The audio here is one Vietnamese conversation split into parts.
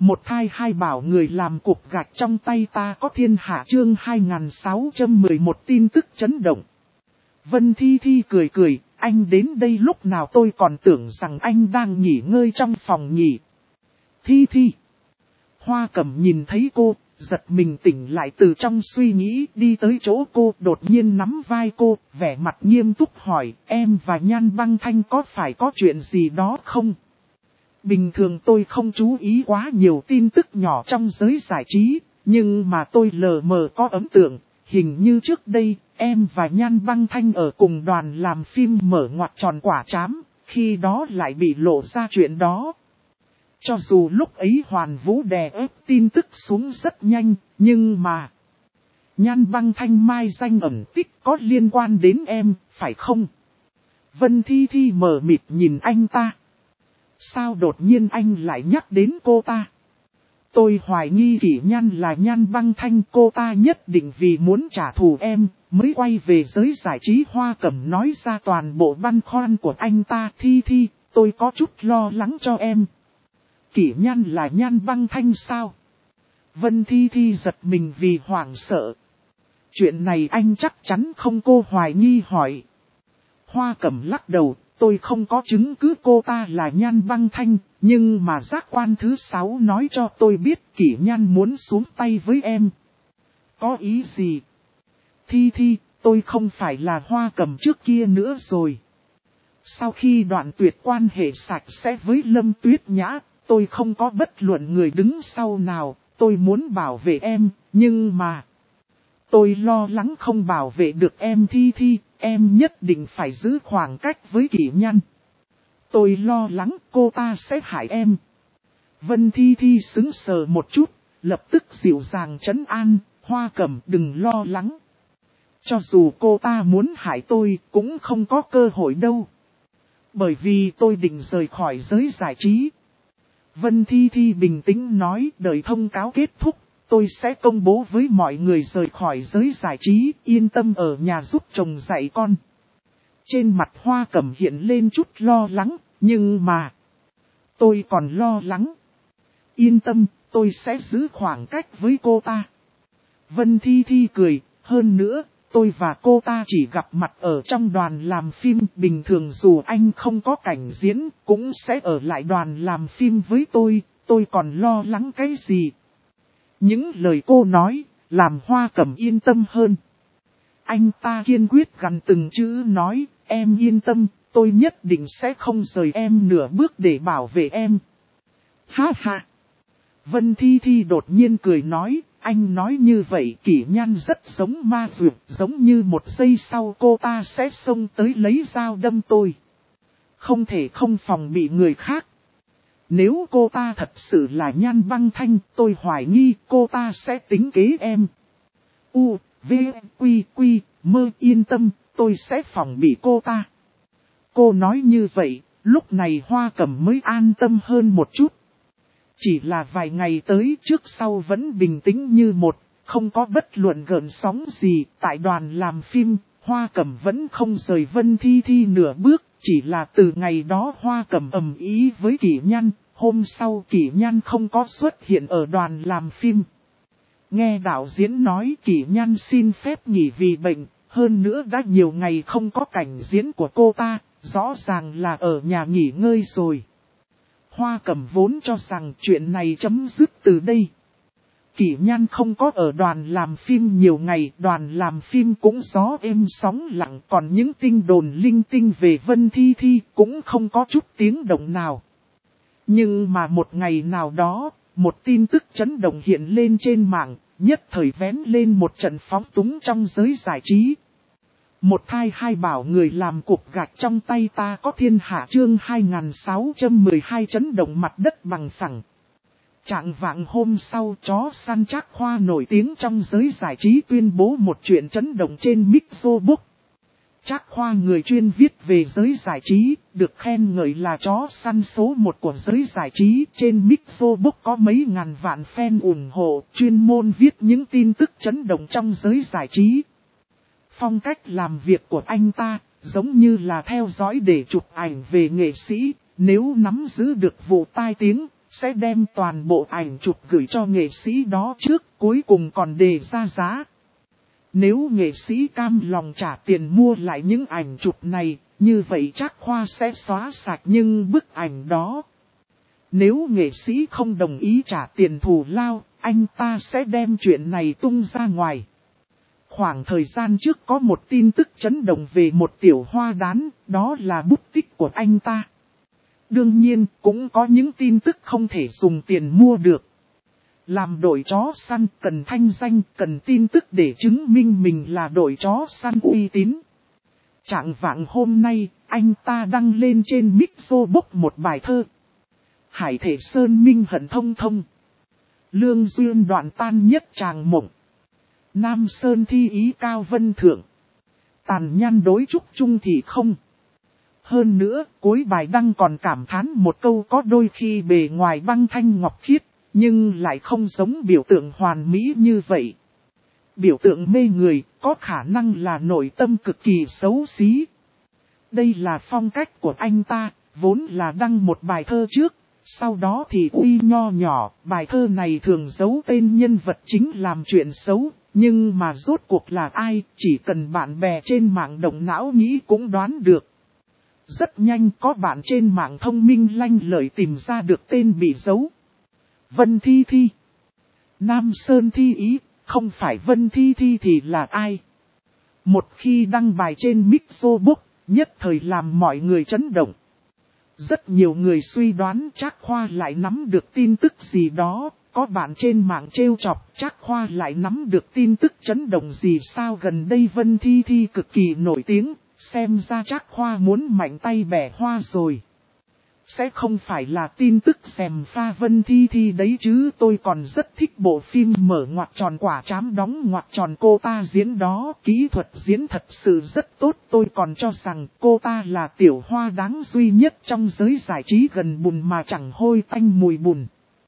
Một thai hai bảo người làm cục gạch trong tay ta có thiên hạ chương 2611 tin tức chấn động. Vân Thi Thi cười cười, anh đến đây lúc nào tôi còn tưởng rằng anh đang nghỉ ngơi trong phòng nhỉ. Thi Thi. Hoa Cẩm nhìn thấy cô, giật mình tỉnh lại từ trong suy nghĩ, đi tới chỗ cô, đột nhiên nắm vai cô, vẻ mặt nghiêm túc hỏi, em và Nhan Băng Thanh có phải có chuyện gì đó không? Bình thường tôi không chú ý quá nhiều tin tức nhỏ trong giới giải trí, nhưng mà tôi lờ mờ có ấn tượng, hình như trước đây, em và Nhan Băng Thanh ở cùng đoàn làm phim mở ngoặc tròn quả trám, khi đó lại bị lộ ra chuyện đó. Cho dù lúc ấy Hoàn Vũ đè ép tin tức xuống rất nhanh, nhưng mà Nhan Băng Thanh mai danh ẩn tích có liên quan đến em, phải không? Vân Thi Thi mờ mịt nhìn anh ta. Sao đột nhiên anh lại nhắc đến cô ta? Tôi hoài nghi Kỷ Nhan là Nhan Băng Thanh, cô ta nhất định vì muốn trả thù em, mới quay về giới giải trí. Hoa Cẩm nói ra toàn bộ băn khoăn của anh ta. Thi Thi, tôi có chút lo lắng cho em. Kỷ Nhan là Nhan Băng Thanh sao? Vân Thi Thi giật mình vì hoảng sợ. Chuyện này anh chắc chắn không, cô hoài nghi hỏi. Hoa Cẩm lắc đầu, tôi không có chứng cứ cô ta là Nhan Băng Thanh, nhưng mà giác quan thứ 6 nói cho tôi biết Kỷ Nhan muốn xuống tay với em. Có ý gì? Thi Thi, tôi không phải là Hoa Cẩm trước kia nữa rồi. Sau khi đoạn tuyệt quan hệ sạch sẽ với Lâm Tuyết Nhã, tôi không có bất luận người đứng sau nào, tôi muốn bảo vệ em, nhưng mà tôi lo lắng không bảo vệ được em. Thi Thi, em nhất định phải giữ khoảng cách với Kỷ Nhan. Tôi lo lắng cô ta sẽ hại em. Vân Thi Thi sững sờ một chút, lập tức dịu dàng trấn an, Hoa Cẩm đừng lo lắng. Cho dù cô ta muốn hại tôi cũng không có cơ hội đâu. Bởi vì tôi định rời khỏi giới giải trí. Vân Thi Thi bình tĩnh nói, đợi thông cáo kết thúc, tôi sẽ công bố với mọi người rời khỏi giới giải trí, yên tâm ở nhà giúp chồng dạy con. Trên mặt Hoa Cẩm hiện lên chút lo lắng, nhưng mà tôi còn lo lắng. Yên tâm, tôi sẽ giữ khoảng cách với cô ta. Vân Thi Thi cười, hơn nữa, tôi và cô ta chỉ gặp mặt ở trong đoàn làm phim, bình thường dù anh không có cảnh diễn, cũng sẽ ở lại đoàn làm phim với tôi còn lo lắng cái gì. Những lời cô nói, làm Hoa Cẩm yên tâm hơn. Anh ta kiên quyết gằn từng chữ nói, em yên tâm, tôi nhất định sẽ không rời em nửa bước để bảo vệ em. Ha ha! Vân Thi Thi đột nhiên cười nói, anh nói như vậy Kỷ Nhan rất giống ma dược, giống như một giây sau cô ta sẽ xông tới lấy dao đâm tôi. Không thể không phòng bị người khác. Nếu cô ta thật sự là Nhan Băng Thanh, tôi hoài nghi cô ta sẽ tính kế em. U, V, Quy, Quy, mơ yên tâm, tôi sẽ phòng bị cô ta. Cô nói như vậy, lúc này Hoa Cẩm mới an tâm hơn một chút. Chỉ là vài ngày tới trước sau vẫn bình tĩnh như một, không có bất luận gợn sóng gì. Tại đoàn làm phim, Hoa Cẩm vẫn không rời Vân Thi Thi nửa bước. Chỉ là từ ngày đó Hoa Cẩm ầm ý với Kỷ Nhan, hôm sau Kỷ Nhan không có xuất hiện ở đoàn làm phim. Nghe đạo diễn nói Kỷ Nhan xin phép nghỉ vì bệnh, hơn nữa đã nhiều ngày không có cảnh diễn của cô ta, rõ ràng là ở nhà nghỉ ngơi rồi. Hoa Cẩm vốn cho rằng chuyện này chấm dứt từ đây. Kỷ Nhan không có ở đoàn làm phim nhiều ngày, đoàn làm phim cũng gió êm sóng lặng, còn những tin đồn linh tinh về Vân Thi Thi cũng không có chút tiếng động nào. Nhưng mà một ngày nào đó, một tin tức chấn động hiện lên trên mạng, nhất thời vén lên một trận phóng túng trong giới giải trí. Một thai hai bảo người làm cục gạch trong tay ta có thiên hạ chương 2612 chấn động mặt đất bằng phẳng. Trạng vạng hôm sau, chó săn Trác Khoa nổi tiếng trong giới giải trí tuyên bố một chuyện chấn động trên Microbook. Trác Khoa người chuyên viết về giới giải trí, được khen ngợi là chó săn số 1 của giới giải trí. Trên Microbook có mấy ngàn vạn fan ủng hộ, chuyên môn viết những tin tức chấn động trong giới giải trí. Phong cách làm việc của anh ta, giống như là theo dõi để chụp ảnh về nghệ sĩ, nếu nắm giữ được vụ tai tiếng, sẽ đem toàn bộ ảnh chụp gửi cho nghệ sĩ đó trước, cuối cùng còn đề ra giá. Nếu nghệ sĩ cam lòng trả tiền mua lại những ảnh chụp này, như vậy Trác Khoa sẽ xóa sạch những bức ảnh đó. Nếu nghệ sĩ không đồng ý trả tiền thù lao, anh ta sẽ đem chuyện này tung ra ngoài. Khoảng thời gian trước có một tin tức chấn động về một tiểu hoa đán, đó là bút tích của anh ta. Đương nhiên, cũng có những tin tức không thể dùng tiền mua được. Làm đội chó săn cần thanh danh, cần tin tức để chứng minh mình là đội chó săn uy tín. Trạng vạng hôm nay, anh ta đăng lên trên Mixobox một bài thơ. Hải thể sơn minh hận thông thông. Lương duyên đoạn tan nhất tràng mộng. Nam sơn thi ý cao vân thượng. Tàn nhăn đối trúc chung thì không. Hơn nữa, cuối bài đăng còn cảm thán một câu có đôi khi bề ngoài băng thanh ngọc khiết, nhưng lại không giống biểu tượng hoàn mỹ như vậy. Biểu tượng mê người, có khả năng là nội tâm cực kỳ xấu xí. Đây là phong cách của anh ta, vốn là đăng một bài thơ trước, sau đó thì uy nho nhỏ, bài thơ này thường giấu tên nhân vật chính làm chuyện xấu, nhưng mà rốt cuộc là ai, chỉ cần bạn bè trên mạng động não nghĩ cũng đoán được. Rất nhanh có bạn trên mạng thông minh lanh lợi tìm ra được tên bị giấu. Vân Thi Thi. Nam Sơn Thi Ý, không phải Vân Thi Thi thì là ai? Một khi đăng bài trên Mixobox, nhất thời làm mọi người chấn động. Rất nhiều người suy đoán Trác Khoa lại nắm được tin tức gì đó, có bạn trên mạng trêu chọc Trác Khoa lại nắm được tin tức chấn động gì sao gần đây Vân Thi Thi cực kỳ nổi tiếng, xem ra Trác Khoa muốn mạnh tay bẻ hoa rồi. Sẽ không phải là tin tức xèm pha Vân Thi Thi đấy chứ, tôi còn rất thích bộ phim mở ngoặc tròn quả trám đóng ngoặc tròn cô ta diễn đó, kỹ thuật diễn thật sự rất tốt, tôi còn cho rằng cô ta là tiểu hoa đáng duy nhất trong giới giải trí gần bùn mà chẳng hôi tanh mùi bùn.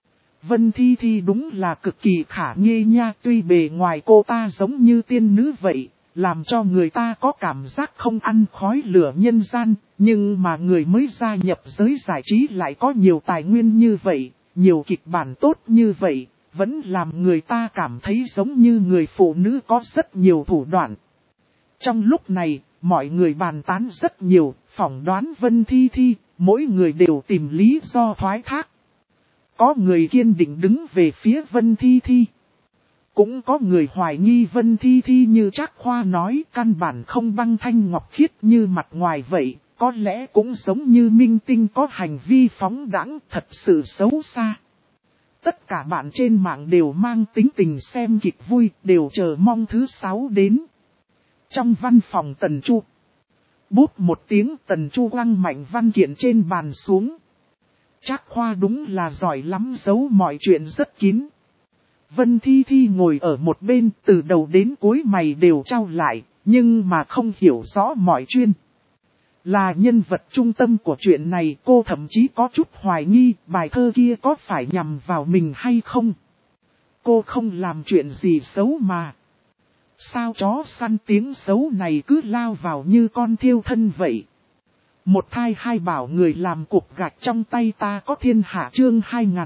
Vân Thi Thi đúng là cực kỳ khả nghi nha, tuy bề ngoài cô ta giống như tiên nữ vậy, làm cho người ta có cảm giác không ăn khói lửa nhân gian, nhưng mà người mới gia nhập giới giải trí lại có nhiều tài nguyên như vậy, nhiều kịch bản tốt như vậy, vẫn làm người ta cảm thấy giống như người phụ nữ có rất nhiều thủ đoạn. Trong lúc này, mọi người bàn tán rất nhiều, phỏng đoán Vân Thi Thi, mỗi người đều tìm lý do thoái thác. Có người kiên định đứng về phía Vân Thi Thi. Cũng có người hoài nghi Vân Thi Thi như Trác Khoa nói căn bản không băng thanh ngọc khiết như mặt ngoài vậy, có lẽ cũng giống như minh tinh có hành vi phóng đãng thật sự xấu xa. Tất cả bạn trên mạng đều mang tính tình xem kịch vui, đều chờ mong thứ 6 đến. Trong văn phòng Tần Chu, bút một tiếng Tần Chu quăng mạnh văn kiện trên bàn xuống. Trác Khoa đúng là giỏi lắm, giấu mọi chuyện rất kín. Vân Thi Thi ngồi ở một bên, từ đầu đến cuối mày đều trao lại, nhưng mà không hiểu rõ mọi chuyện. Là nhân vật trung tâm của chuyện này, cô thậm chí có chút hoài nghi bài thơ kia có phải nhằm vào mình hay không. Cô không làm chuyện gì xấu mà. Sao chó săn tiếng xấu này cứ lao vào như con thiêu thân vậy? Một thai hai bảo người làm cục gạch trong tay ta có thiên hạ chương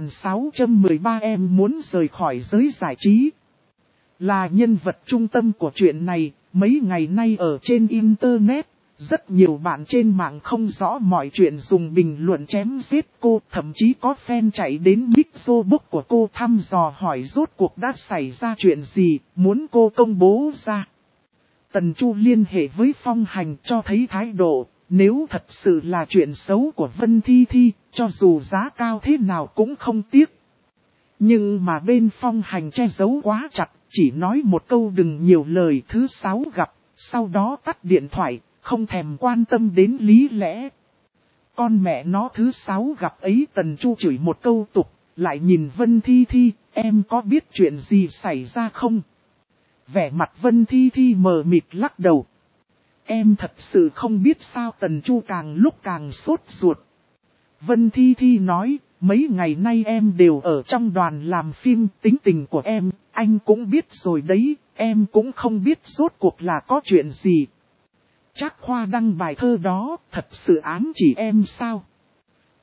2613 em muốn rời khỏi giới giải trí. Là nhân vật trung tâm của chuyện này, mấy ngày nay ở trên Internet, rất nhiều bạn trên mạng không rõ mọi chuyện dùng bình luận chém giết cô, thậm chí có fan chạy đến Mixobox của cô thăm dò hỏi rốt cuộc đã xảy ra chuyện gì, muốn cô công bố ra. Tần Chu liên hệ với Phong Hành cho thấy thái độ. Nếu thật sự là chuyện xấu của Vân Thi Thi, cho dù giá cao thế nào cũng không tiếc. Nhưng mà bên Phong Hành che giấu quá chặt, chỉ nói một câu đừng nhiều lời thứ 6 gặp, sau đó tắt điện thoại, không thèm quan tâm đến lý lẽ. Con mẹ nó thứ 6 gặp ấy Tần Chu chửi một câu tục, lại nhìn Vân Thi Thi, em có biết chuyện gì xảy ra không? Vẻ mặt Vân Thi Thi mờ mịt lắc đầu. Em thật sự không biết sao. Tần Chu càng lúc càng sốt ruột. Vân Thi Thi nói, mấy ngày nay em đều ở trong đoàn làm phim, tính tình của em, anh cũng biết rồi đấy, em cũng không biết rốt cuộc là có chuyện gì. Trác Khoa đăng bài thơ đó, thật sự ám chỉ em sao?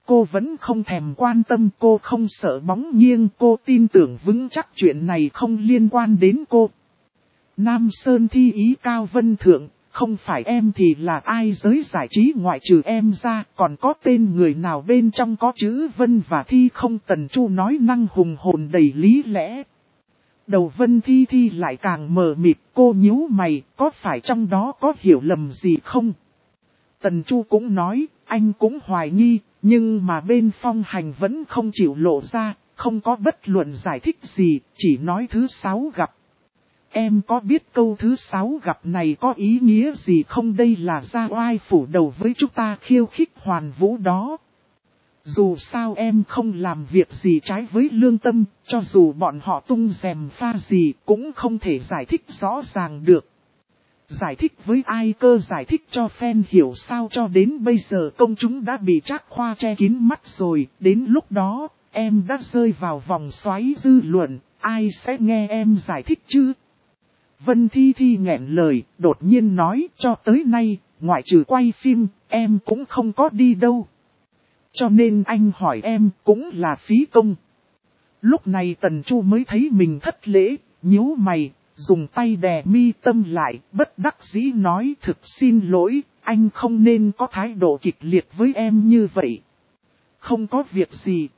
cô vẫn không thèm quan tâm, cô không sợ bóng nghiêng, cô tin tưởng vững chắc chuyện này không liên quan đến cô. Nam Sơn thi ý cao vân thượng, không phải em thì là ai, giới giải trí ngoại trừ em ra, còn có tên người nào bên trong có chữ Vân và Thi không? Tần Chu nói năng hùng hồn đầy lý lẽ. Đầu Vân Thi lại càng mờ mịt, cô nhíu mày, có phải trong đó có hiểu lầm gì không? Tần Chu cũng nói, anh cũng hoài nghi, nhưng mà bên Phong Hành vẫn không chịu lộ ra, không có bất luận giải thích gì, chỉ nói thứ 6 gặp. Em có biết câu thứ 6 gặp này có ý nghĩa gì không? Đây là ra oai phủ đầu với chúng ta khiêu khích Hoàn Vũ đó. Dù sao em không làm việc gì trái với lương tâm, cho dù bọn họ tung rèm pha gì cũng không thể giải thích rõ ràng được. Giải thích với ai cơ? Giải thích cho fan hiểu sao? Cho đến bây giờ công chúng đã bị Trác Khoa che kín mắt rồi, đến lúc đó, em đã rơi vào vòng xoáy dư luận, ai sẽ nghe em giải thích chứ? Vân Thi nghẹn lời, đột nhiên nói, cho tới nay, ngoại trừ quay phim, em cũng không có đi đâu. Cho nên anh hỏi em cũng là phí công. Lúc này Tần Chu mới thấy mình thất lễ, nhíu mày, dùng tay đè mi tâm lại, bất đắc dĩ nói, thực xin lỗi, anh không nên có thái độ kịch liệt với em như vậy. Không có việc gì.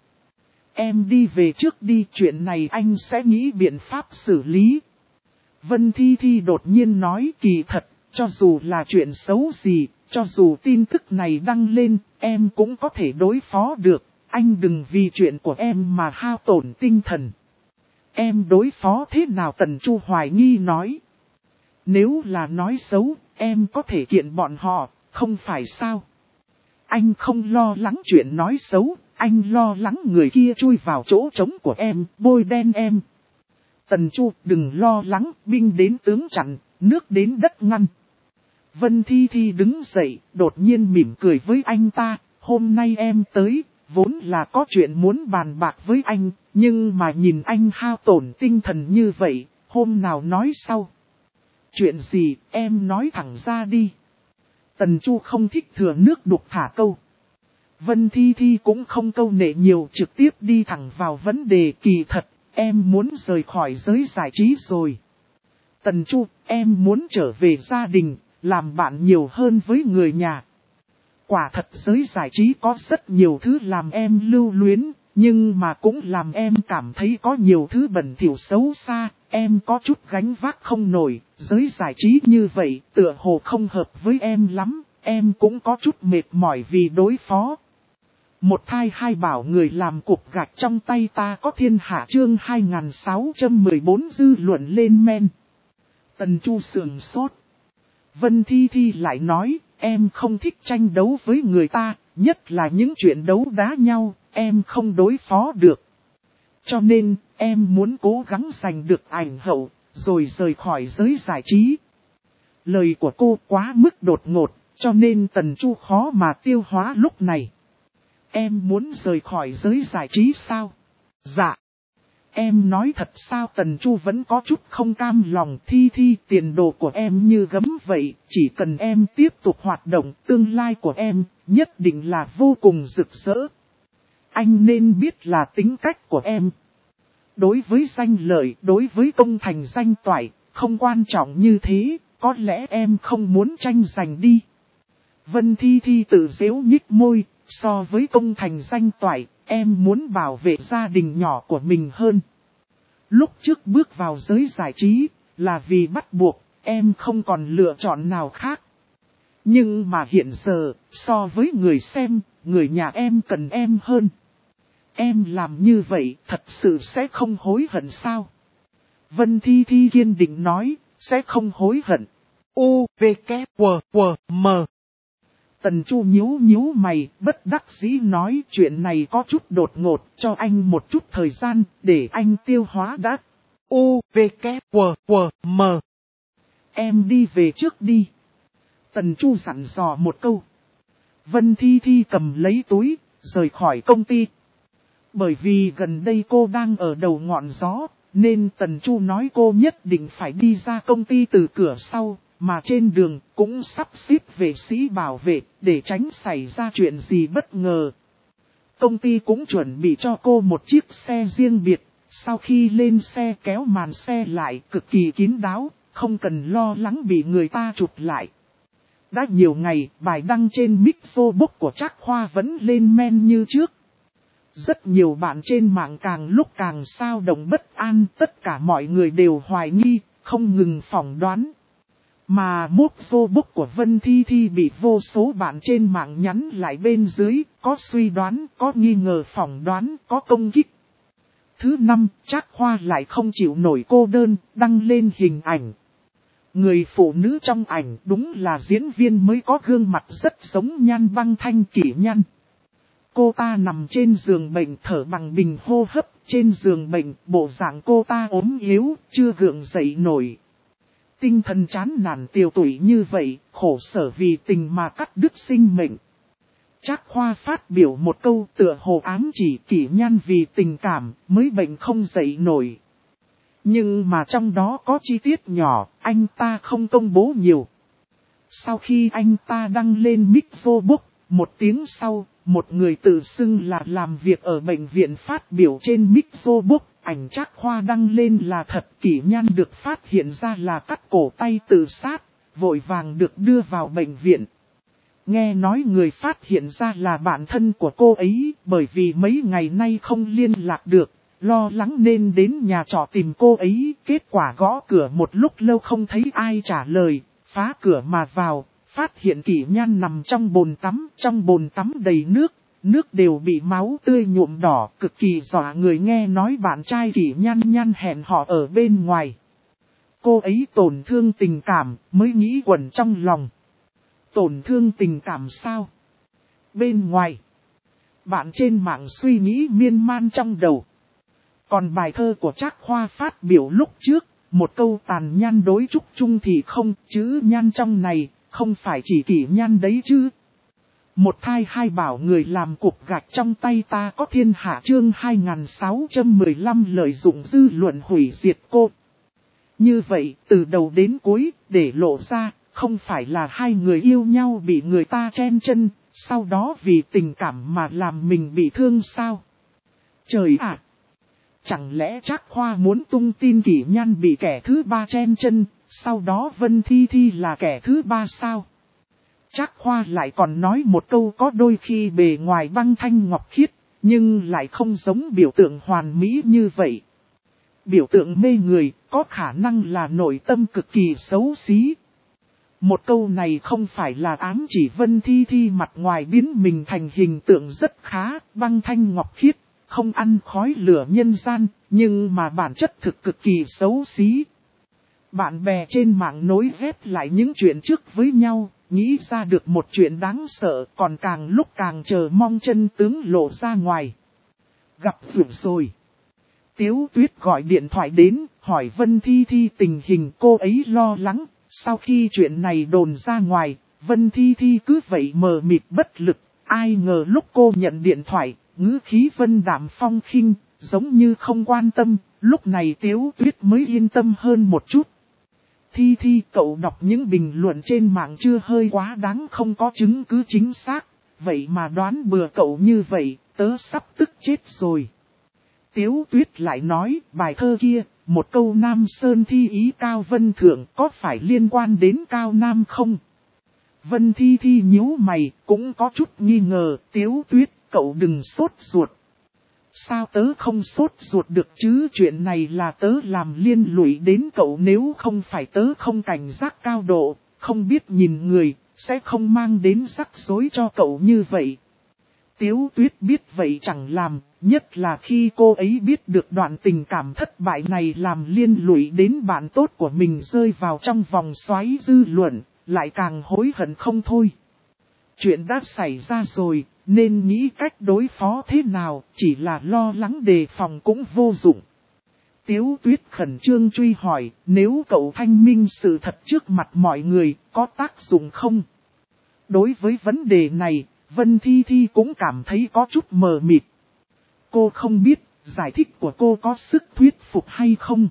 Em đi về trước đi, chuyện này anh sẽ nghĩ biện pháp xử lý. Vân Thi đột nhiên nói, kỳ thật, cho dù là chuyện xấu gì, cho dù tin tức này đăng lên, em cũng có thể đối phó được, anh đừng vì chuyện của em mà hao tổn tinh thần. Em đối phó thế nào? Tần Chu hoài nghi nói. Nếu là nói xấu, em có thể kiện bọn họ, không phải sao? Anh không lo lắng chuyện nói xấu, anh lo lắng người kia chui vào chỗ trống của em, bôi đen em. Tần Chu, đừng lo lắng, binh đến tướng chặn, nước đến đất ngăn. Vân Thi đứng dậy, đột nhiên mỉm cười với anh ta, hôm nay em tới, vốn là có chuyện muốn bàn bạc với anh, nhưng mà nhìn anh hao tổn tinh thần như vậy, hôm nào nói sau. Chuyện gì, em nói thẳng ra đi. Tần Chu không thích thừa nước đục thả câu. Vân Thi cũng không câu nệ nhiều, trực tiếp đi thẳng vào vấn đề. Kỳ thật, em muốn rời khỏi giới giải trí rồi. Tần Chu, em muốn trở về gia đình, làm bạn nhiều hơn với người nhà. Quả thật giới giải trí có rất nhiều thứ làm em lưu luyến, nhưng mà cũng làm em cảm thấy có nhiều thứ bẩn thỉu xấu xa, em có chút gánh vác không nổi, giới giải trí như vậy tựa hồ không hợp với em lắm, em cũng có chút mệt mỏi vì đối phó. Một thai hai bảo người làm cục gạch trong tay ta có thiên hạ chương 2614 dư luận lên men. Tần Chu sườn sốt. Vân Thi lại nói, em không thích tranh đấu với người ta, nhất là những chuyện đấu đá nhau, em không đối phó được. Cho nên, em muốn cố gắng giành được ảnh hậu, rồi rời khỏi giới giải trí. Lời của cô quá mức đột ngột, cho nên Tần Chu khó mà tiêu hóa lúc này. Em muốn rời khỏi giới giải trí sao? Dạ. Em nói thật sao? Tần Chu vẫn có chút không cam lòng. Thi tiền đồ của em như gấm vậy, chỉ cần em tiếp tục hoạt động, tương lai của em nhất định là vô cùng rực rỡ. Anh nên biết là tính cách của em. Đối với danh lợi, đối với công thành danh toại, không quan trọng như thế, có lẽ em không muốn tranh giành đi. Vân Thi tự giễu nhích môi, so với công thành danh toại, em muốn bảo vệ gia đình nhỏ của mình hơn. Lúc trước bước vào giới giải trí, là vì bắt buộc, em không còn lựa chọn nào khác. Nhưng mà hiện giờ, so với người xem, người nhà em cần em hơn. Em làm như vậy, thật sự sẽ không hối hận sao? Vân Thi kiên định nói, sẽ không hối hận. U, V, K, W, W, M. Tần Chu nhíu mày, bất đắc dĩ nói chuyện này có chút đột ngột, cho anh một chút thời gian, để anh tiêu hóa đã. U, V, K, W, W, M. Em đi về trước đi. Tần Chu dặn dò một câu. Vân Thi cầm lấy túi, rời khỏi công ty. Bởi vì gần đây cô đang ở đầu ngọn gió, nên Tần Chu nói cô nhất định phải đi ra công ty từ cửa sau. Mà trên đường cũng sắp xếp vệ sĩ bảo vệ để tránh xảy ra chuyện gì bất ngờ. Công ty cũng chuẩn bị cho cô một chiếc xe riêng biệt, sau khi lên xe kéo màn xe lại cực kỳ kín đáo, không cần lo lắng bị người ta chụp lại. Đã nhiều ngày, bài đăng trên Mixobook của Trác Khoa vẫn lên men như trước. Rất nhiều bạn trên mạng càng lúc càng xao động bất an, tất cả mọi người đều hoài nghi, không ngừng phỏng đoán. Mà Mixobook của Vân Thi Thi bị vô số bạn trên mạng nhắn lại bên dưới, có suy đoán, có nghi ngờ phỏng đoán, có công kích. Thứ năm, Trác Khoa lại không chịu nổi cô đơn, đăng lên hình ảnh. Người phụ nữ trong ảnh đúng là diễn viên mới có gương mặt rất giống Nhan Băng Thanh Kỷ Nhan. Cô ta nằm trên giường bệnh thở bằng bình hô hấp, trên giường bệnh bộ dạng cô ta ốm yếu, chưa gượng dậy nổi. Tinh thần chán nản tiều tụy như vậy, khổ sở vì tình mà cắt đứt sinh mệnh. Trác Khoa phát biểu một câu tựa hồ ám chỉ Kỷ Nhan vì tình cảm mới bệnh không dậy nổi. Nhưng mà trong đó có chi tiết nhỏ, anh ta không công bố nhiều. Sau khi anh ta đăng lên Mixobook, một tiếng sau, một người tự xưng là làm việc ở bệnh viện phát biểu trên Mixobook, ảnh Trác Khoa đăng lên là thật. Kỷ Nhan được phát hiện ra là cắt cổ tay tự sát, vội vàng được đưa vào bệnh viện. Nghe nói người phát hiện ra là bạn thân của cô ấy, bởi vì mấy ngày nay không liên lạc được. Lo lắng nên đến nhà trọ tìm cô ấy, kết quả gõ cửa một lúc lâu không thấy ai trả lời, phá cửa mà vào, phát hiện Kỷ Nhan nằm trong bồn tắm đầy nước, nước đều bị máu tươi nhuộm đỏ, cực kỳ dọa người. Nghe nói bạn trai Kỷ Nhan hẹn họ ở bên ngoài. Cô ấy tổn thương tình cảm, mới nghĩ quẩn trong lòng. Tổn thương tình cảm sao? Bên ngoài. Bạn trên mạng suy nghĩ miên man trong đầu. Còn bài thơ của Trác Khoa phát biểu lúc trước, một câu tàn nhan đối trúc chung thì không, chữ nhan trong này, không phải chỉ Kỷ Nhan đấy chứ. Một thai hai bảo người làm cục gạch trong tay ta có thiên hạ chương 2615 lợi dụng dư luận hủy diệt cô. Như vậy, từ đầu đến cuối, để lộ ra, không phải là hai người yêu nhau bị người ta chen chân, sau đó vì tình cảm mà làm mình bị thương sao? Trời ạ! Chẳng lẽ Trác Khoa muốn tung tin Kỷ Nhan bị kẻ thứ ba chen chân, sau đó Vân Thi Thi là kẻ thứ ba sao? Trác Khoa lại còn nói một câu có đôi khi bề ngoài băng thanh ngọc khiết, nhưng lại không giống biểu tượng hoàn mỹ như vậy. Biểu tượng mê người, có khả năng là nội tâm cực kỳ xấu xí. Một câu này không phải là ám chỉ Vân Thi Thi mặt ngoài biến mình thành hình tượng rất khá, băng thanh ngọc khiết, không ăn khói lửa nhân gian, nhưng mà bản chất thực cực kỳ xấu xí. Bạn bè trên mạng nối ghép lại những chuyện trước với nhau, nghĩ ra được một chuyện đáng sợ, còn càng lúc càng chờ mong chân tướng lộ ra ngoài. Gặp rủi rồi. Tiếu Tuyết gọi điện thoại đến, hỏi Vân Thi Thi tình hình. Cô ấy lo lắng, sau khi chuyện này đồn ra ngoài, Vân Thi Thi cứ vậy mờ mịt bất lực. Ai ngờ lúc cô nhận điện thoại, ngữ khí vân đạm phong khinh, giống như không quan tâm, lúc này Tiếu Tuyết mới yên tâm hơn một chút. Thi Thi, cậu đọc những bình luận trên mạng chưa hơi quá đáng, không có chứng cứ chính xác, vậy mà đoán bừa cậu như vậy, tớ sắp tức chết rồi. Tiếu Tuyết lại nói, bài thơ kia, một câu Nam Sơn thi ý Cao Vân Thượng có phải liên quan đến Cao Nam không? Vân Thi Thi nhíu mày, cũng có chút nghi ngờ. Tiếu Tuyết, cậu đừng sốt ruột. Sao tớ không sốt ruột được chứ, chuyện này là tớ làm liên lụy đến cậu, nếu không phải tớ không cảnh giác cao độ, không biết nhìn người, sẽ không mang đến rắc rối cho cậu như vậy. Tiếu Tuyết biết vậy chẳng làm, nhất là khi cô ấy biết được đoạn tình cảm thất bại này làm liên lụy đến bạn tốt của mình rơi vào trong vòng xoáy dư luận, lại càng hối hận không thôi. Chuyện đã xảy ra rồi, nên nghĩ cách đối phó thế nào, chỉ là lo lắng đề phòng cũng vô dụng. Tiếu Tuyết khẩn trương truy hỏi, nếu cậu thanh minh sự thật trước mặt mọi người, có tác dụng không? Đối với vấn đề này, Vân Thi Thi cũng cảm thấy có chút mờ mịt. Cô không biết, giải thích của cô có sức thuyết phục hay không.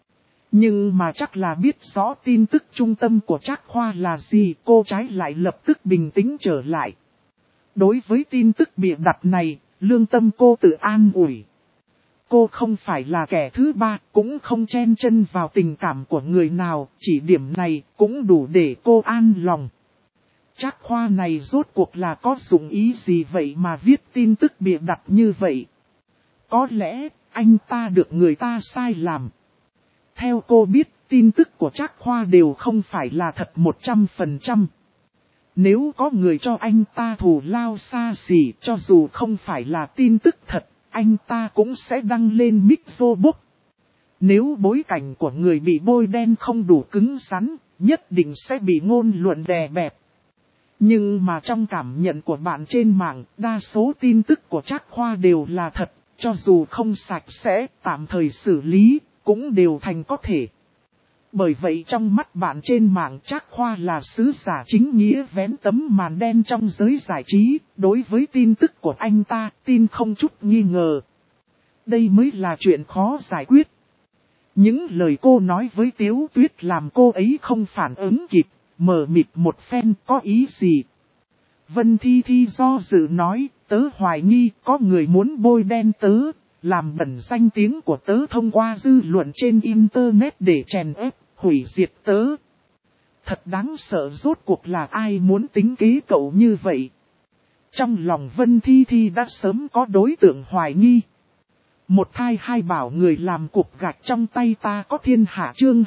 Nhưng mà chắc là biết rõ tin tức trung tâm của Trác Khoa là gì, cô trái lại lập tức bình tĩnh trở lại. Đối với tin tức bịa đặt này, Lương tâm cô tự an ủi. Cô không phải là kẻ thứ ba, cũng không chen chân vào tình cảm của người nào, chỉ điểm này cũng đủ để cô an lòng. Trác Khoa này rốt cuộc là có dụng ý gì vậy mà viết tin tức bịa đặt như vậy? Có lẽ anh ta được người ta sai làm. Theo cô biết, tin tức của Trác Khoa đều không phải là thật 100%. Nếu có người cho anh ta thù lao xa xỉ, cho dù không phải là tin tức thật, anh ta cũng sẽ đăng lên Mixobook. Nếu bối cảnh của người bị bôi đen không đủ cứng rắn, nhất định sẽ bị ngôn luận đè bẹp. Nhưng mà trong cảm nhận của bạn trên mạng, đa số tin tức của Trác Khoa đều là thật, cho dù không sạch sẽ, tạm thời xử lý, cũng đều thành có thể. Bởi vậy trong mắt bạn trên mạng, Trác Khoa là sứ giả chính nghĩa vén tấm màn đen trong giới giải trí, đối với tin tức của anh ta, tin không chút nghi ngờ. Đây mới là chuyện khó giải quyết. Những lời cô nói với Tiếu Tuyết làm cô ấy không phản ứng kịp, mờ mịt một phen có ý gì. Vân Thi Thi do dự nói, tớ hoài nghi có người muốn bôi đen tớ, làm bẩn danh tiếng của tớ thông qua dư luận trên Internet để chèn ép, hủy diệt tớ. Thật đáng sợ, rốt cuộc là ai muốn tính kế cậu như vậy. Trong lòng Vân Thi Thi đã sớm có đối tượng hoài nghi. Một thai hai bảo người làm cục gạch trong tay ta có thiên hạ chương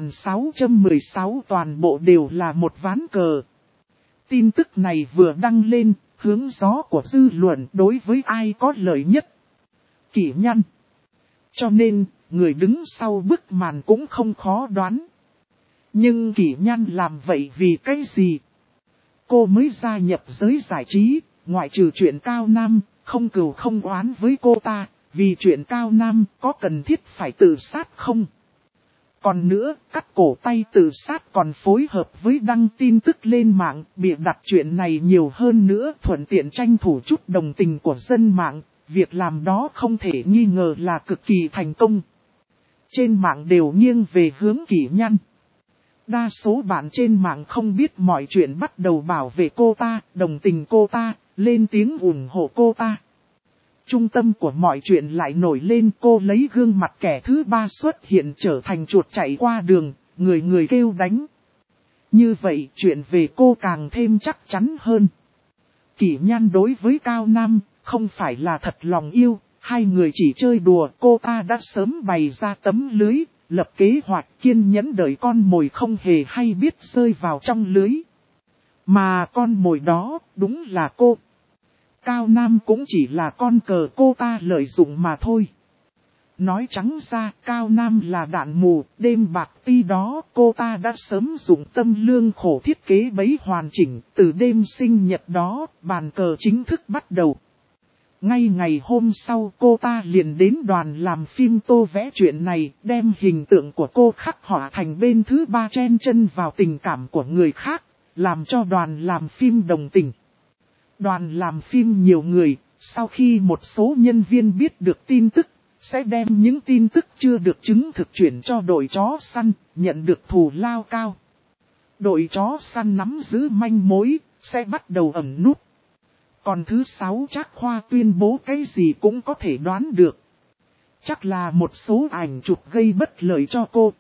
2616 toàn bộ đều là một ván cờ. Tin tức này vừa đăng lên, hướng gió của dư luận đối với ai có lợi nhất. Kỷ Nhăn. Cho nên, người đứng sau bức màn cũng không khó đoán. Nhưng Kỷ Nhăn làm vậy vì cái gì? Cô mới gia nhập giới giải trí, ngoại trừ chuyện Cao Nam, không cừu không oán với cô ta. Vì chuyện Cao Nam có cần thiết phải tự sát không? Còn nữa, cắt cổ tay tự sát còn phối hợp với đăng tin tức lên mạng, bịa đặt chuyện này nhiều hơn nữa, thuận tiện tranh thủ chút đồng tình của dân mạng. Việc làm đó không thể nghi ngờ là cực kỳ thành công. Trên mạng đều nghiêng về hướng Kỷ Nhăn. Đa số bạn trên mạng không biết mọi chuyện bắt đầu bảo vệ cô ta, đồng tình cô ta, lên tiếng ủng hộ cô ta. Trung tâm của mọi chuyện lại nổi lên, cô lấy gương mặt kẻ thứ ba xuất hiện trở thành chuột chạy qua đường, người người kêu đánh. Như vậy chuyện về cô càng thêm chắc chắn hơn. Kỷ Nhăn đối với Cao Nam không phải là thật lòng yêu, hai người chỉ chơi đùa, cô ta đã sớm bày ra tấm lưới, lập kế hoạch kiên nhẫn đợi con mồi không hề hay biết rơi vào trong lưới. Mà con mồi đó đúng là cô. Cao Nam cũng chỉ là con cờ cô ta lợi dụng mà thôi. Nói trắng ra, Cao Nam là đạn mù, đêm bạc ti đó cô ta đã sớm dùng tâm lương khổ thiết kế bẫy hoàn chỉnh. Từ đêm sinh nhật đó, bàn cờ chính thức bắt đầu. Ngay ngày hôm sau cô ta liền đến đoàn làm phim tô vẽ chuyện này, đem hình tượng của cô khắc họa thành bên thứ ba chen chân vào tình cảm của người khác, làm cho đoàn làm phim đồng tình. Đoàn làm phim nhiều người, sau khi một số nhân viên biết được tin tức, sẽ đem những tin tức chưa được chứng thực chuyển cho đội chó săn, nhận được thù lao cao. Đội chó săn nắm giữ manh mối, sẽ bắt đầu ẩn núp. Còn thứ 6 Trác Khoa tuyên bố cái gì cũng có thể đoán được. Chắc là một số ảnh chụp gây bất lợi cho cô.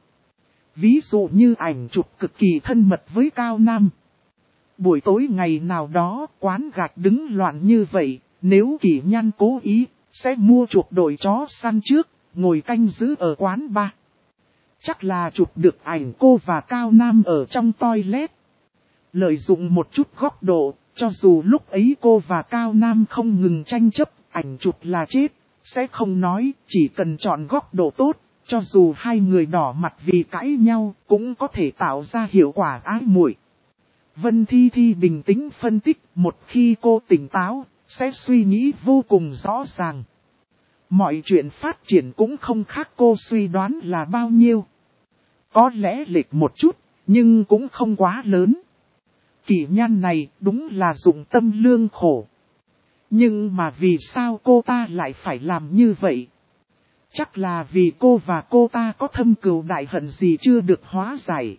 Ví dụ như ảnh chụp cực kỳ thân mật với Cao Nam. Buổi tối ngày nào đó quán gạch đứng loạn như vậy, nếu Kỷ Nhăn cố ý, sẽ mua chuộc đội chó săn trước, ngồi canh giữ ở quán bar. Chắc là chụp được ảnh cô và Cao Nam ở trong toilet. Lợi dụng một chút góc độ, cho dù lúc ấy cô và Cao Nam không ngừng tranh chấp, ảnh chụp là chết, sẽ không nói, chỉ cần chọn góc độ tốt, cho dù hai người đỏ mặt vì cãi nhau, cũng có thể tạo ra hiệu quả ái muội. Vân Thi Thi bình tĩnh phân tích, một khi cô tỉnh táo, sẽ suy nghĩ vô cùng rõ ràng. Mọi chuyện phát triển cũng không khác cô suy đoán là bao nhiêu. Có lẽ lệch một chút, nhưng cũng không quá lớn. Kỷ Nhăn này đúng là dụng tâm lương khổ. Nhưng mà vì sao cô ta lại phải làm như vậy? Chắc là vì cô và cô ta có thâm cừu đại hận gì chưa được hóa giải.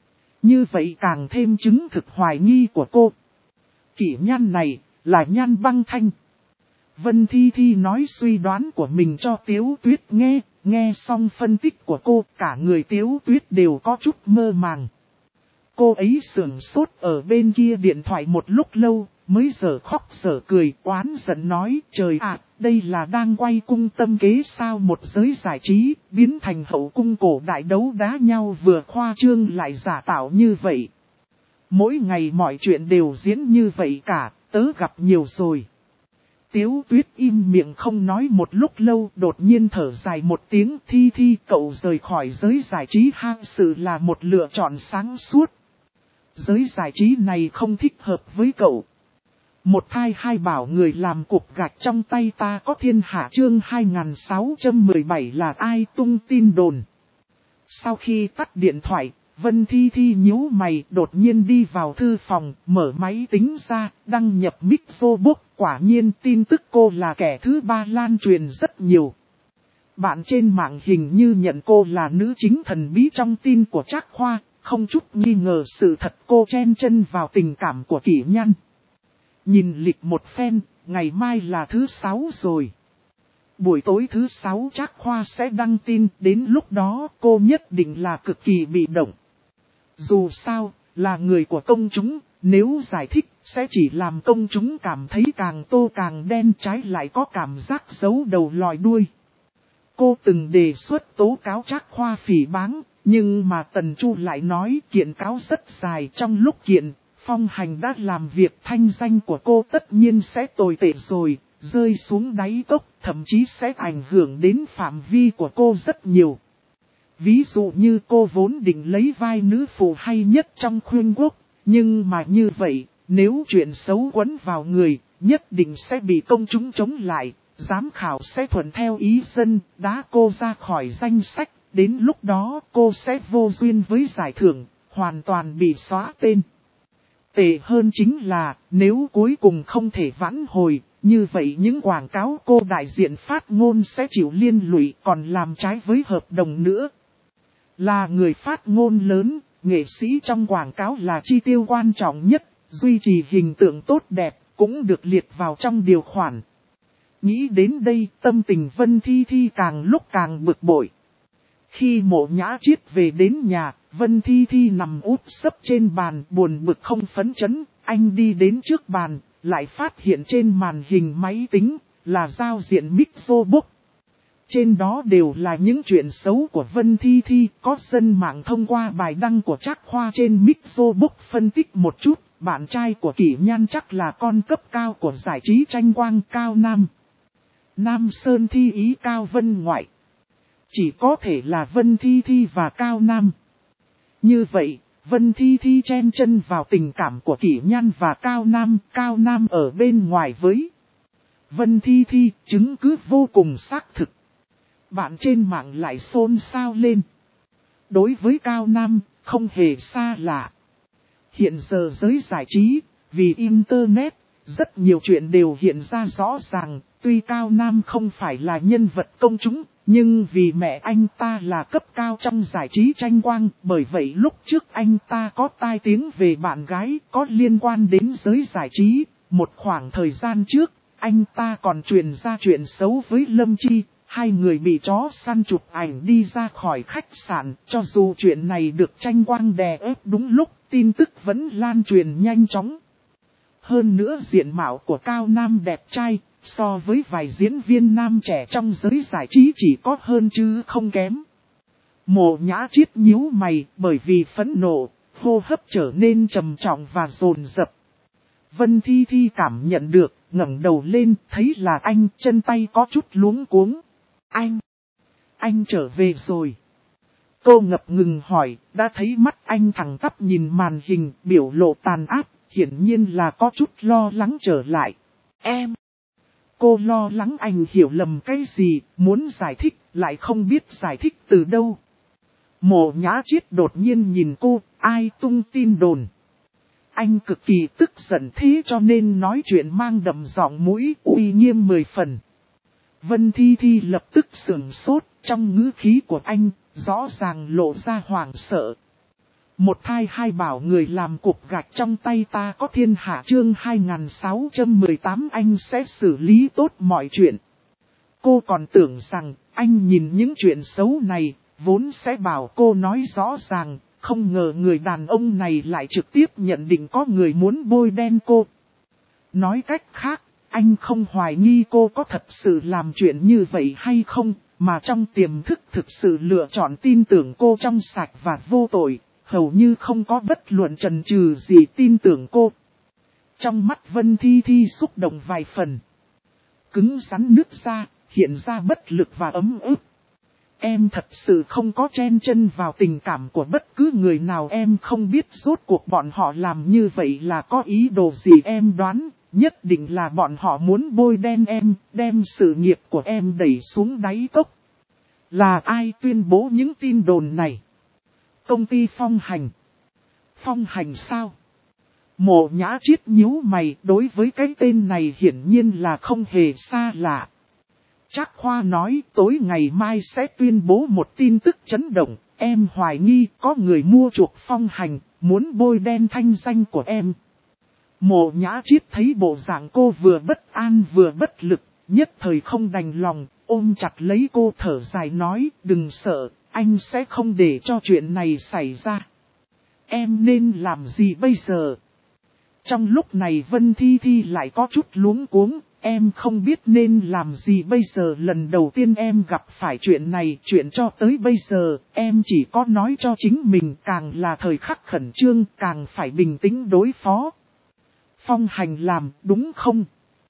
Như vậy càng thêm chứng thực hoài nghi của cô. Kỷ Nhăn này là Nhan Băng Thanh. Vân Thi Thi nói suy đoán của mình cho Tiếu Tuyết nghe, nghe xong phân tích của cô, cả người Tiếu Tuyết đều có chút mơ màng. Cô ấy sửng sốt ở bên kia điện thoại một lúc lâu, mới giờ khóc giờ cười, oán giận nói, trời ạ, đây là đang quay cung tâm kế sao, một giới giải trí, biến thành hậu cung cổ đại đấu đá nhau vừa khoa trương lại giả tạo như vậy. Mỗi ngày mọi chuyện đều diễn như vậy cả, tớ gặp nhiều rồi. Tiếu Tuyết im miệng không nói một lúc lâu, đột nhiên thở dài một tiếng, Thi Thi, cậu rời khỏi giới giải trí hang sự là một lựa chọn sáng suốt. Giới giải trí này không thích hợp với cậu. Một thai hai bảo người làm cục gạch trong tay ta có thiên hạ chương 2617 là ai tung tin đồn. Sau khi tắt điện thoại, Vân Thi Thi nhíu mày đột nhiên đi vào thư phòng, mở máy tính ra, đăng nhập Mixobook, quả nhiên tin tức cô là kẻ thứ ba lan truyền rất nhiều. Bạn trên mạng hình như nhận cô là nữ chính thần bí trong tin của Trác Khoa, không chút nghi ngờ sự thật cô chen chân vào tình cảm của Kỷ Nhan. Nhìn lịch một phen, ngày mai là thứ 6 rồi. Buổi tối thứ 6 Trác Khoa sẽ đăng tin, đến lúc đó cô nhất định là cực kỳ bị động. Dù sao, là người của công chúng, nếu giải thích, sẽ chỉ làm công chúng cảm thấy càng tô càng đen, trái lại có cảm giác giấu đầu lòi đuôi. Cô từng đề xuất tố cáo Trác Khoa phỉ báng, nhưng mà Tần Chu lại nói kiện cáo rất dài, trong lúc kiện, phong hành đã làm việc, thanh danh của cô tất nhiên sẽ tồi tệ rồi, rơi xuống đáy cốc, thậm chí sẽ ảnh hưởng đến phạm vi của cô rất nhiều. Ví dụ như cô vốn định lấy vai nữ phụ hay nhất trong khuyên quốc, nhưng mà như vậy, nếu chuyện xấu quấn vào người, nhất định sẽ bị công chúng chống lại, giám khảo sẽ thuận theo ý dân, đá cô ra khỏi danh sách, đến lúc đó cô sẽ vô duyên với giải thưởng, hoàn toàn bị xóa tên. Tệ hơn chính là, nếu cuối cùng không thể vãn hồi, như vậy những quảng cáo cô đại diện phát ngôn sẽ chịu liên lụy, còn làm trái với hợp đồng nữa. Là người phát ngôn lớn, nghệ sĩ trong quảng cáo là chi tiêu quan trọng nhất, duy trì hình tượng tốt đẹp, cũng được liệt vào trong điều khoản. Nghĩ đến đây, tâm tình Vân Thi Thi càng lúc càng bực bội. Khi Mộ Nhã Chiết về đến nhà, Vân Thi Thi nằm úp sấp trên bàn, buồn bực không phấn chấn, anh đi đến trước bàn, lại phát hiện trên màn hình máy tính, là giao diện Mixobook. Trên đó đều là những chuyện xấu của Vân Thi Thi, có dân mạng thông qua bài đăng của Trác Khoa trên Mixobook phân tích một chút, bạn trai của Kỷ Nhan chắc là con cấp cao của giải trí tranh quang Cao Nam. Nam Sơn thi ý Cao Vân ngoại. Chỉ có thể là Vân Thi Thi và Cao Nam. Như vậy, Vân Thi Thi chen chân vào tình cảm của Kỷ Nhan và Cao Nam ở bên ngoài với Vân Thi Thi, chứng cứ vô cùng xác thực. Bạn trên mạng lại xôn xao lên. Đối với Cao Nam, không hề xa lạ. Hiện giờ giới giải trí, vì Internet, rất nhiều chuyện đều hiện ra rõ ràng. Tuy Cao Nam không phải là nhân vật công chúng, nhưng vì mẹ anh ta là cấp cao trong giải trí tranh quang, bởi vậy lúc trước anh ta có tai tiếng về bạn gái có liên quan đến giới giải trí. Một khoảng thời gian trước, anh ta còn truyền ra chuyện xấu với Lâm Chi, hai người bị chó săn chụp ảnh đi ra khỏi khách sạn. Cho dù chuyện này được tranh quang đè ép đúng lúc, tin tức vẫn lan truyền nhanh chóng. Hơn nữa diện mạo của Cao Nam đẹp trai, so với vài diễn viên nam trẻ trong giới giải trí chỉ có hơn chứ không kém. Mộ Nhã Chiết nhíu mày bởi vì phẫn nộ, hô hấp trở nên trầm trọng và dồn dập. Vân Thi Thi cảm nhận được, ngẩng đầu lên, thấy là anh, chân tay có chút luống cuống. Anh trở về rồi. Cô ngập ngừng hỏi, đã thấy mắt anh thẳng tắp nhìn màn hình, biểu lộ tàn ác, hiển nhiên là có chút lo lắng trở lại. Cô lo lắng anh hiểu lầm cái gì, muốn giải thích, lại không biết giải thích từ đâu. Mộ Nhã Chiết đột nhiên nhìn cô, ai tung tin đồn. Anh cực kỳ tức giận thế cho nên nói chuyện mang đậm giọng mũi, uy nghiêm 10 phần. Vân Thi Thi lập tức sửng sốt, trong ngữ khí của anh, rõ ràng lộ ra hoảng sợ. Một thai hai bảo người làm cục gạch trong tay ta có thiên hạ chương 2618 anh sẽ xử lý tốt mọi chuyện. Cô còn tưởng rằng anh nhìn những chuyện xấu này, vốn sẽ bảo cô nói rõ ràng, không ngờ người đàn ông này lại trực tiếp nhận định có người muốn bôi đen cô. Nói cách khác, anh không hoài nghi cô có thật sự làm chuyện như vậy hay không, mà trong tiềm thức thực sự lựa chọn tin tưởng cô trong sạch và vô tội, hầu như không có bất luận chần chừ gì tin tưởng cô. Trong mắt Vân Thi Thi xúc động vài phần. Cứng rắn nứt ra, hiện ra bất lực và ấm ức. Em thật sự không có chen chân vào tình cảm của bất cứ người nào, em không biết rốt cuộc bọn họ làm như vậy là có ý đồ gì, em đoán, nhất định là bọn họ muốn bôi đen em, đem sự nghiệp của em đẩy xuống đáy cốc. Là ai tuyên bố những tin đồn này? Công ty Phong Hành. Phong Hành sao? Mộ Nhã Triết nhíu mày, đối với cái tên này hiển nhiên là không hề xa lạ. Trác Khoa nói tối ngày mai sẽ tuyên bố một tin tức chấn động, em hoài nghi có người mua chuộc Phong Hành, muốn bôi đen thanh danh của em. Mộ Nhã Triết thấy bộ dạng cô vừa bất an vừa bất lực, nhất thời không đành lòng, ôm chặt lấy cô thở dài nói, đừng sợ, anh sẽ không để cho chuyện này xảy ra. Em nên làm gì bây giờ? Trong lúc này Vân Thi Thi lại có chút luống cuống, em không biết nên làm gì bây giờ, lần đầu tiên em gặp phải chuyện này, chuyện cho tới bây giờ, em chỉ có nói cho chính mình càng là thời khắc khẩn trương, càng phải bình tĩnh đối phó. Phong Hành làm, đúng không?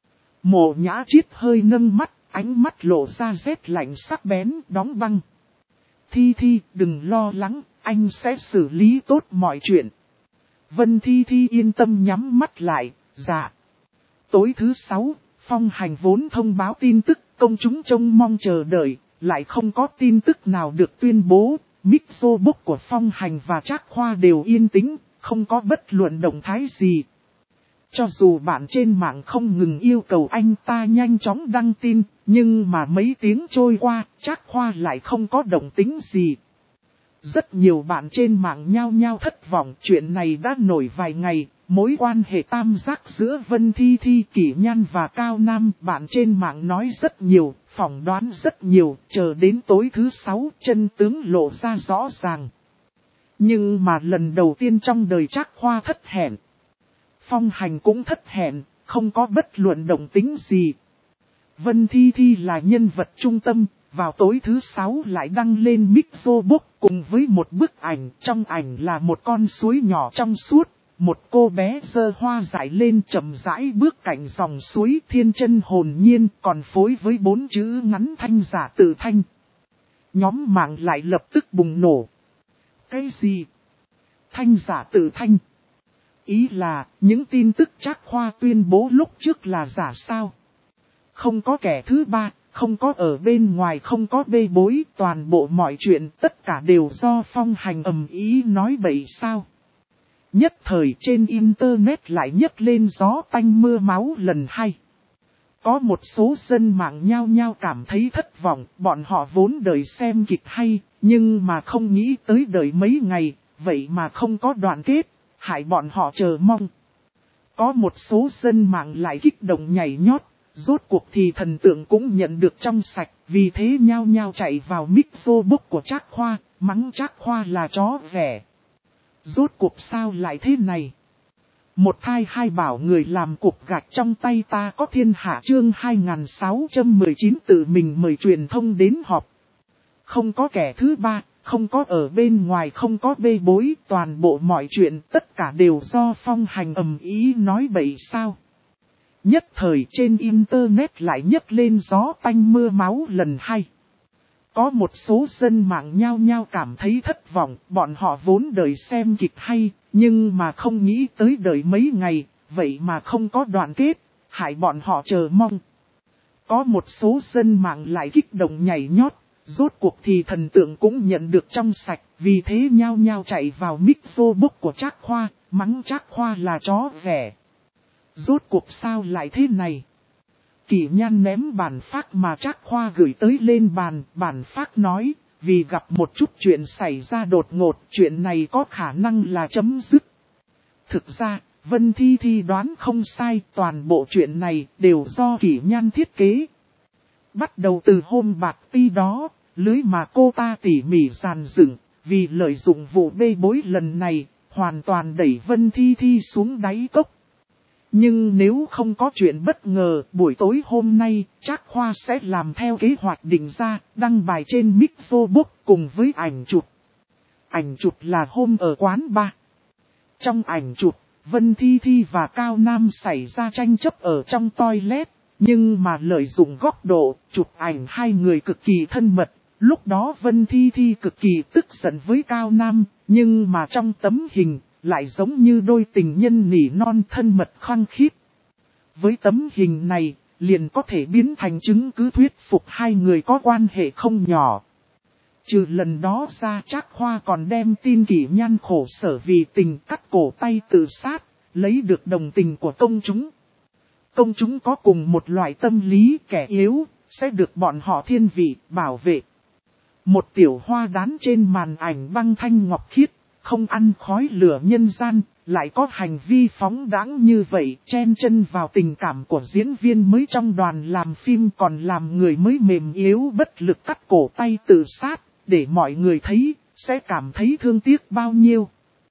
Mộ Nhã Triết hơi nâng mắt, ánh mắt lộ ra rét lạnh sắc bén, đóng băng. Thi Thi, đừng lo lắng, anh sẽ xử lý tốt mọi chuyện. Vân Thi Thi yên tâm nhắm mắt lại, dạ. Tối thứ 6, Phong Hành vốn thông báo tin tức, công chúng trông mong chờ đợi, lại không có tin tức nào được tuyên bố. Microbook của Phong Hành và Trác Khoa đều yên tĩnh, không có bất luận động thái gì. Cho dù bạn trên mạng không ngừng yêu cầu anh ta nhanh chóng đăng tin, nhưng mà mấy tiếng trôi qua, Trác Khoa lại không có động tĩnh gì. Rất nhiều bạn trên mạng nhao nhao thất vọng, chuyện này đã nổi vài ngày, mối quan hệ tam giác giữa Vân Thi Thi, Kỷ Nhan và Cao Nam, bạn trên mạng nói rất nhiều, phỏng đoán rất nhiều, chờ đến tối thứ 6 chân tướng lộ ra rõ ràng. Nhưng mà lần đầu tiên trong đời Trác Khoa thất hẹn. Phong Hành cũng thất hẹn, không có bất luận động tĩnh gì. Vân Thi Thi là nhân vật trung tâm, vào tối thứ 6 lại đăng lên Microbook cùng với một bức ảnh. Trong ảnh là một con suối nhỏ trong suốt, một cô bé giơ hoa dại lên chậm rãi bước cạnh dòng suối, thiên chân hồn nhiên, còn phối với 4 chữ ngắn thanh giả tự thanh. Nhóm mạng lại lập tức bùng nổ. Cái gì? Thanh giả tự thanh? Ý là, những tin tức Trác Khoa tuyên bố lúc trước là giả sao? Không có kẻ thứ ba, không có ở bên ngoài, không có bê bối, toàn bộ mọi chuyện tất cả đều do Phong Hành ầm ý nói bậy sao? Nhất thời trên Internet lại nhấc lên gió tanh mưa máu lần hai. Có một số dân mạng nhao nhao cảm thấy thất vọng, bọn họ vốn đợi xem kịch hay, nhưng mà không nghĩ tới đợi mấy ngày, vậy mà không có đoạn kết. Hại bọn họ chờ mong. Có một số dân mạng lại kích động nhảy nhót, rốt cuộc thì thần tượng cũng nhận được trong sạch, vì thế nhao nhao chạy vào Microbook của Trác Khoa, mắng Trác Khoa là chó ghẻ. Rốt cuộc sao lại thế này? Một thai hai bảo người làm cục gạch trong tay ta có thiên hạ chương 2619 tự mình mời truyền thông đến họp. Không có kẻ thứ ba. Không có ở bên ngoài, không có bê bối, toàn bộ mọi chuyện tất cả đều do Phong Hành ầm ý nói bậy sao? Nhất thời trên Internet lại nhấc lên gió tanh mưa máu lần hai. Có một số dân mạng nhao nhao cảm thấy thất vọng, bọn họ vốn đợi xem kịch hay, nhưng mà không nghĩ tới đợi mấy ngày, vậy mà không có đoạn kết, hại bọn họ chờ mong. Có một số dân mạng lại kích động nhảy nhót. Rốt cuộc thì thần tượng cũng nhận được trong sạch, vì thế nhao nhao chạy vào Microbook của Trác Khoa, mắng Trác Khoa là chó ghẻ. Rốt cuộc sao lại thế này? Kỷ Nhan ném bản phác mà Trác Khoa gửi tới lên bàn, bản phác nói, vì gặp một chút chuyện xảy ra đột ngột, chuyện này có khả năng là chấm dứt. Thực ra, Vân Thi Thi đoán không sai, toàn bộ chuyện này đều do Kỷ Nhan thiết kế. Bắt đầu từ hôm bạc ti đó, lưới mà cô ta tỉ mỉ dàn dựng, vì lợi dụng vụ bê bối lần này, hoàn toàn đẩy Vân Thi Thi xuống đáy cốc. Nhưng nếu không có chuyện bất ngờ, buổi tối hôm nay, Trác Khoa sẽ làm theo kế hoạch định ra, đăng bài trên Mixobook cùng với ảnh chụp. Ảnh chụp là hôm ở quán bar. Trong ảnh chụp, Vân Thi Thi và Cao Nam xảy ra tranh chấp ở trong toilet, nhưng mà lợi dụng góc độ, chụp ảnh hai người cực kỳ thân mật. Lúc đó Vân Thi Thi cực kỳ tức giận với Cao Nam, nhưng mà trong tấm hình, lại giống như đôi tình nhân nỉ non thân mật khăng khít. Với tấm hình này, liền có thể biến thành chứng cứ thuyết phục hai người có quan hệ không nhỏ. Trừ lần đó ra, Trác Khoa còn đem tin Kỷ Nhan khổ sở vì tình cắt cổ tay tự sát, lấy được đồng tình của công chúng. Công chúng có cùng một loại tâm lý, kẻ yếu, sẽ được bọn họ thiên vị, bảo vệ. Một tiểu hoa đán trên màn ảnh băng thanh ngọc khiết, không ăn khói lửa nhân gian, lại có hành vi phóng đãng như vậy, chen chân vào tình cảm của diễn viên mới trong đoàn làm phim, còn làm người mới mềm yếu bất lực cắt cổ tay tự sát, để mọi người thấy, sẽ cảm thấy thương tiếc bao nhiêu.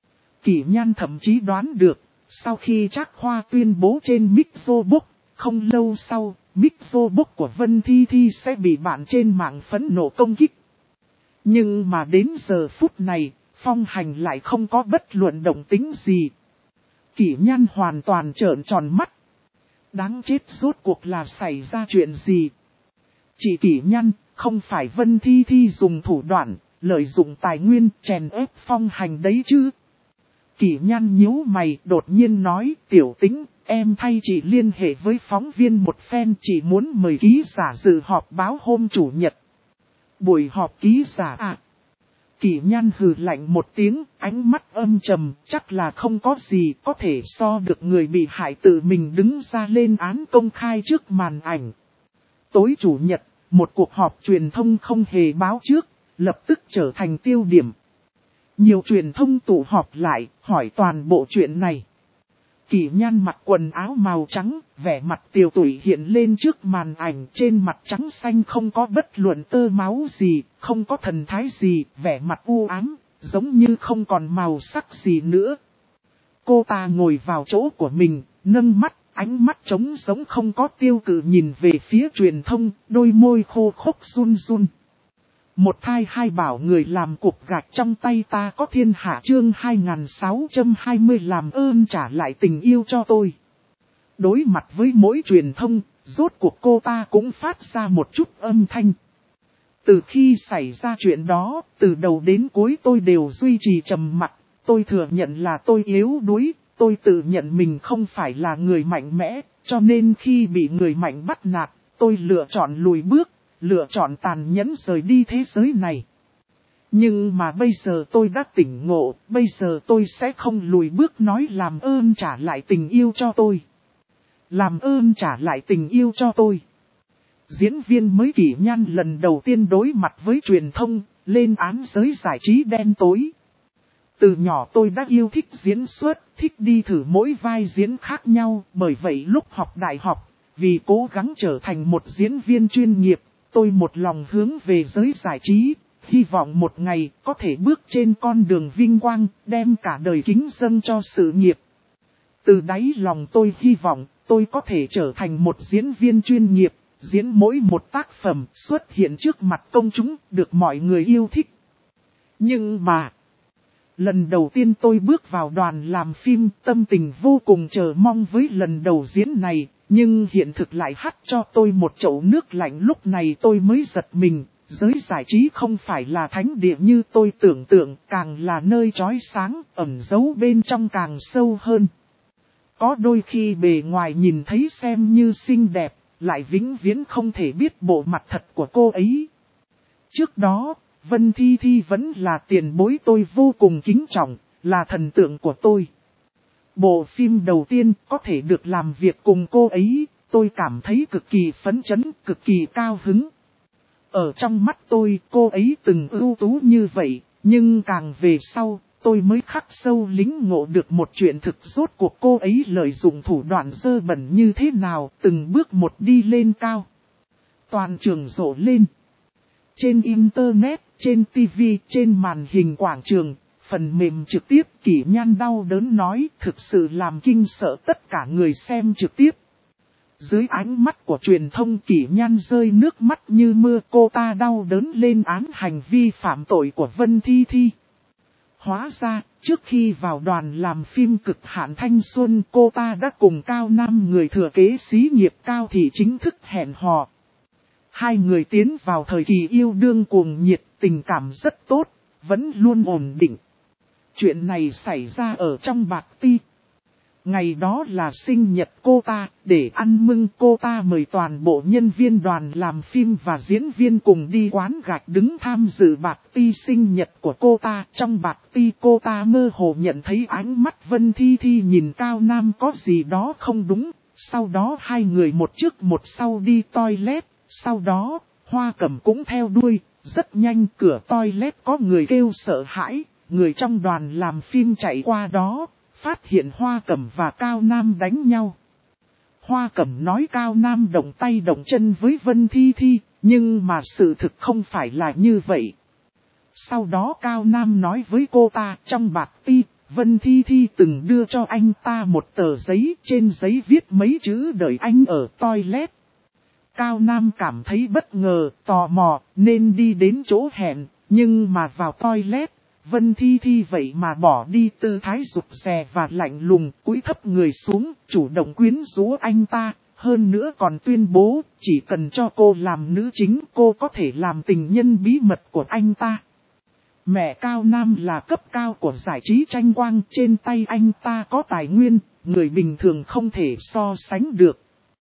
Kỷ Nhan thậm chí đoán được, sau khi Trác Khoa tuyên bố trên Mixobook, không lâu sau, Mixobook của Vân Thi Thi sẽ bị bạn trên mạng phẫn nộ công kích. Nhưng mà đến giờ phút này, Phong Hành lại không có bất luận động tính gì. Kỷ Nhan hoàn toàn trợn tròn mắt. Đáng chết, rốt cuộc là xảy ra chuyện gì? Chỉ Kỷ Nhan, không phải Vân Thi Thi dùng thủ đoạn, lợi dụng tài nguyên chèn ép Phong Hành đấy chứ? Kỷ Nhan nhíu mày đột nhiên nói, Tiểu Tĩnh, em thay chị liên hệ với phóng viên một phen, chị muốn mời ký giả dự họp báo hôm Chủ nhật. Buổi họp ký giả à? Kỷ Nhan hừ lạnh một tiếng, ánh mắt âm trầm, chắc là không có gì có thể so được người bị hại tự mình đứng ra lên án công khai trước màn ảnh. Tối Chủ nhật, một cuộc họp truyền thông không hề báo trước, lập tức trở thành tiêu điểm. Nhiều truyền thông tụ họp lại, hỏi toàn bộ chuyện này. Kỷ Nhan mặc quần áo màu trắng, vẻ mặt tiều tụy hiện lên trước màn ảnh, trên mặt trắng xanh không có bất luận tơ máu gì, không có thần thái gì, vẻ mặt u ám, giống như không còn màu sắc gì nữa. Cô ta ngồi vào chỗ của mình, nâng mắt, ánh mắt trống giống không có tiêu cự nhìn về phía truyền thông, đôi môi khô khốc run run. Một thai hai bảo người làm cục gạch trong tay ta có thiên hạ chương 2620 làm ơn trả lại tình yêu cho tôi. Đối mặt với mỗi truyền thông, rốt cuộc cô ta cũng phát ra một chút âm thanh. Từ khi xảy ra chuyện đó, từ đầu đến cuối tôi đều duy trì trầm mặc. Tôi thừa nhận là tôi yếu đuối, tôi tự nhận mình không phải là người mạnh mẽ, cho nên khi bị người mạnh bắt nạt, tôi lựa chọn lùi bước. Lựa chọn tàn nhẫn rời đi thế giới này. Nhưng mà bây giờ tôi đã tỉnh ngộ, bây giờ tôi sẽ không lùi bước nói làm ơn trả lại tình yêu cho tôi. Làm ơn trả lại tình yêu cho tôi. Diễn viên mới Kỷ Nhan lần đầu tiên đối mặt với truyền thông, lên án giới giải trí đen tối. Từ nhỏ tôi đã yêu thích diễn xuất, thích đi thử mỗi vai diễn khác nhau, bởi vậy lúc học đại học, vì cố gắng trở thành một diễn viên chuyên nghiệp, tôi một lòng hướng về giới giải trí, hy vọng một ngày có thể bước trên con đường vinh quang, đem cả đời kính dâng cho sự nghiệp. Từ đáy lòng tôi hy vọng tôi có thể trở thành một diễn viên chuyên nghiệp, diễn mỗi một tác phẩm xuất hiện trước mặt công chúng, được mọi người yêu thích. Nhưng mà, lần đầu tiên tôi bước vào đoàn làm phim, tâm tình vô cùng chờ mong với lần đầu diễn này. Nhưng hiện thực lại hắt cho tôi một chậu nước lạnh, lúc này tôi mới giật mình, giới giải trí không phải là thánh địa như tôi tưởng tượng, càng là nơi chói sáng, ẩn giấu bên trong càng sâu hơn. Có đôi khi bề ngoài nhìn thấy xem như xinh đẹp, lại vĩnh viễn không thể biết bộ mặt thật của cô ấy. Trước đó, Vân Thi Thi vẫn là tiền bối tôi vô cùng kính trọng, là thần tượng của tôi. Bộ phim đầu tiên có thể được làm việc cùng cô ấy, tôi cảm thấy cực kỳ phấn chấn, cực kỳ cao hứng. Ở trong mắt tôi, cô ấy từng ưu tú như vậy, nhưng càng về sau, tôi mới khắc sâu lĩnh ngộ được một chuyện thực rốt cuộc cô ấy lợi dụng thủ đoạn dơ bẩn như thế nào, từng bước một đi lên cao. Toàn trường rộ lên. Trên Internet, trên TV, trên màn hình quảng trường, phần mềm trực tiếp Kỷ Nhan đau đớn nói thực sự làm kinh sợ tất cả người xem trực tiếp. Dưới ánh mắt của truyền thông Kỷ Nhan rơi nước mắt như mưa, cô ta đau đớn lên án hành vi phạm tội của Vân Thi Thi. Hóa ra, trước khi vào đoàn làm phim Cực Hạn Thanh Xuân, cô ta đã cùng Cao Nam, người thừa kế xí nghiệp Cao Thị chính thức hẹn hò. Hai người tiến vào thời kỳ yêu đương cuồng nhiệt, tình cảm rất tốt, vẫn luôn ổn định. Chuyện này xảy ra ở trong Bạc Ti. Ngày đó là sinh nhật cô ta, để ăn mừng cô ta mời toàn bộ nhân viên đoàn làm phim và diễn viên cùng đi quán gạch đứng tham dự Bạc Ti sinh nhật của cô ta. Trong Bạc Ti cô ta mơ hồ nhận thấy ánh mắt Vân Thi Thi nhìn Cao Nam có gì đó không đúng, sau đó hai người một trước một sau đi toilet, sau đó Hoa Cẩm cũng theo đuôi, rất nhanh cửa toilet có người kêu sợ hãi, người trong đoàn làm phim chạy qua đó. Phát hiện Hoa Cẩm và Cao Nam đánh nhau. Hoa Cẩm nói Cao Nam động tay động chân với Vân Thi Thi, nhưng mà sự thực không phải là như vậy. Sau đó Cao Nam nói với cô ta, trong Bạc Ti, Vân Thi Thi từng đưa cho anh ta một tờ giấy, trên giấy viết mấy chữ đợi anh ở toilet. Cao Nam cảm thấy bất ngờ, tò mò, nên đi đến chỗ hẹn, nhưng mà vào toilet. Vân Thi Thi vậy mà bỏ đi tư thái rụt rè và lạnh lùng, cúi thấp người xuống, chủ động quyến rũ anh ta, hơn nữa còn tuyên bố, chỉ cần cho cô làm nữ chính, cô có thể làm tình nhân bí mật của anh ta. Mẹ Cao Nam là cấp cao của giải trí tranh quang, trên tay anh ta có tài nguyên, người bình thường không thể so sánh được.